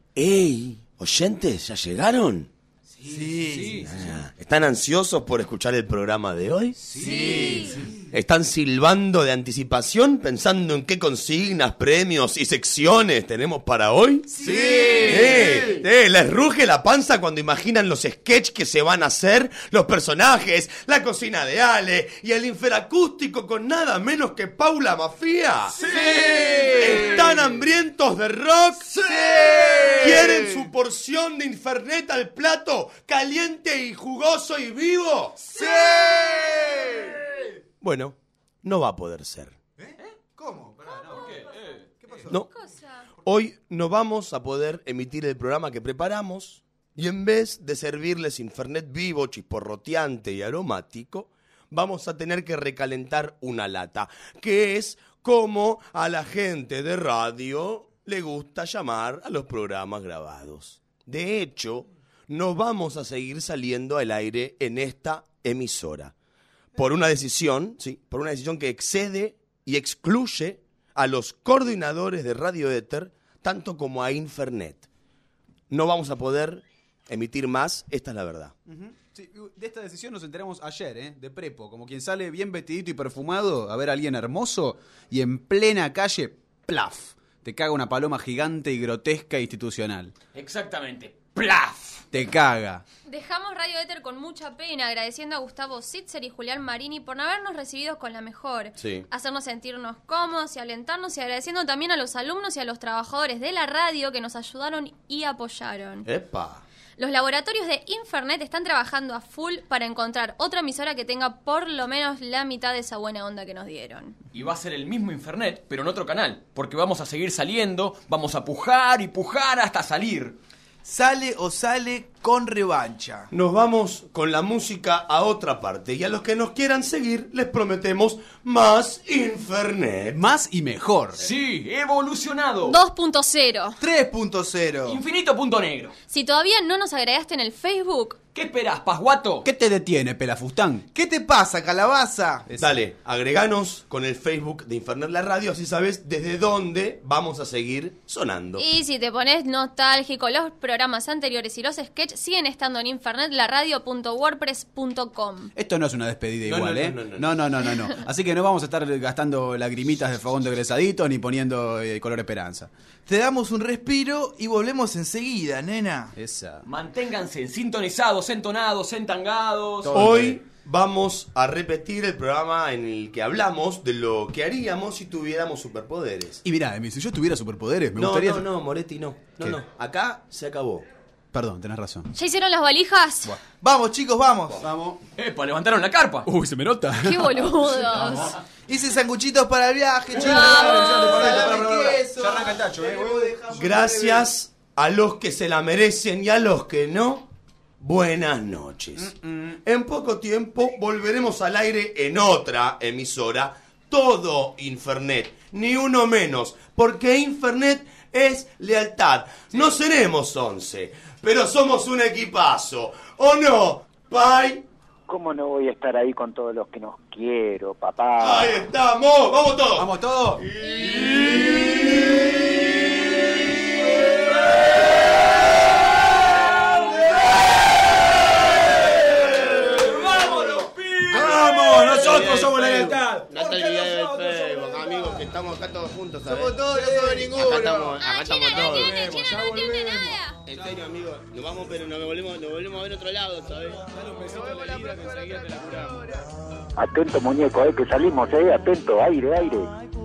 ¡Ey! ¿Oyentes? ¿Ya llegaron? Sí. ¿Están ansiosos por escuchar el programa de hoy? Sí. ¿Están silbando de anticipación pensando en qué consignas, premios y secciones tenemos para hoy? Sí. ¿Les ruge la panza cuando imaginan los sketches que se van a hacer, los personajes, la cocina de Ale y el inferacústico con nada menos que Paula Mafia? ¡Sí! ¿Están hambrientos de rock? ¡Sí! ¿Quieren su porción de Infernet al plato, caliente y jugoso y vivo? ¡Sí! Bueno, no va a poder ser. ¿Cómo? ¿Qué pasó? No. Hoy no vamos a poder emitir el programa que preparamos y en vez de servirles Infernet vivo, chisporroteante y aromático, vamos a tener que recalentar una lata, que es como a la gente de radio le gusta llamar a los programas grabados. De hecho, no vamos a seguir saliendo al aire en esta emisora. Por una decisión que excede y excluye a los coordinadores de Radio Éter, tanto como a Infernet. No vamos a poder emitir más, esta es la verdad. Sí, de esta decisión nos enteramos ayer, de prepo, como quien sale bien vestidito y perfumado a ver a alguien hermoso y en plena calle, ¡plaf! Te caga una paloma gigante y grotesca e institucional. Exactamente, ¡plaf! Te caga. Dejamos Radio Éter con mucha pena, agradeciendo a Gustavo Sitzer y Julián Marini por no habernos recibido con la mejor. Sí. Hacernos sentirnos cómodos y alentarnos, y agradeciendo también a los alumnos y a los trabajadores de la radio que nos ayudaron y apoyaron. ¡Epa! Los laboratorios de Infernet están trabajando a full para encontrar otra emisora que tenga por lo menos la mitad de esa buena onda que nos dieron. Y va a ser el mismo Infernet, pero en otro canal, porque vamos a seguir saliendo, vamos a pujar y pujar hasta salir. Sale o sale con revancha. Nos vamos con la música a otra parte y a los que nos quieran seguir les prometemos más Infernet. Más y mejor. Sí, evolucionado. 2.0. 3.0. Infinito punto negro. Si todavía no nos agregaste en el Facebook, ¿Qué esperás, pasguato? ¿Qué te detiene, pelafustán? ¿Qué te pasa, calabaza? Dale, agreganos con el Facebook de Infernet la radio, así sabes desde dónde vamos a seguir sonando. y si te pones nostálgico, los programas anteriores y los sketches siguen estando en infernetlarradio.wordpress.com. Esto no es una despedida No, igual, no, ¿eh? no. No. Así que no vamos a estar gastando lagrimitas de fogón de egresaditos ni poniendo color esperanza. Te damos un respiro y volvemos enseguida, nena. Esa. Manténganse sintonizados, entonados, entangados. Hoy vamos a repetir el programa en el que hablamos de lo que haríamos si tuviéramos superpoderes. Y mirá, Emi, si yo tuviera superpoderes, me No, gustaría... no, Moretti, no. ¿Qué? No. Acá se acabó. Perdón, tenés razón. ¿Ya hicieron las valijas? Vamos, chicos, vamos. Vamos. ¡Epa, levantaron la carpa! Uy, se me nota. ¡Qué boludos! Hice sanguchitos para el viaje, chicos. Ya arranca el tacho, Gracias a los que se la merecen y a los que no, buenas noches. En poco tiempo volveremos al aire en otra emisora, todo Infernet, ni uno menos, porque Infernet es lealtad. No seremos 11, pero somos un equipazo, ¿o no, Pai? ¿Cómo no voy a estar ahí con todos los que nos quiero, papá? Ahí estamos, vamos todos. ¡Vamos todos! ¡Vamos! ¡Nosotros somos la lealtad! No te olvides del Facebook, amigos, que estamos acá todos juntos, ¿sabes? Somos todos, no somos ninguno. Acá estamos todos. Chino no entiende nada. En serio, amigo, nos vamos, pero nos volvemos a ver otro lado, ¿sabes? Atento, muñeco, que salimos, atento, aire, aire.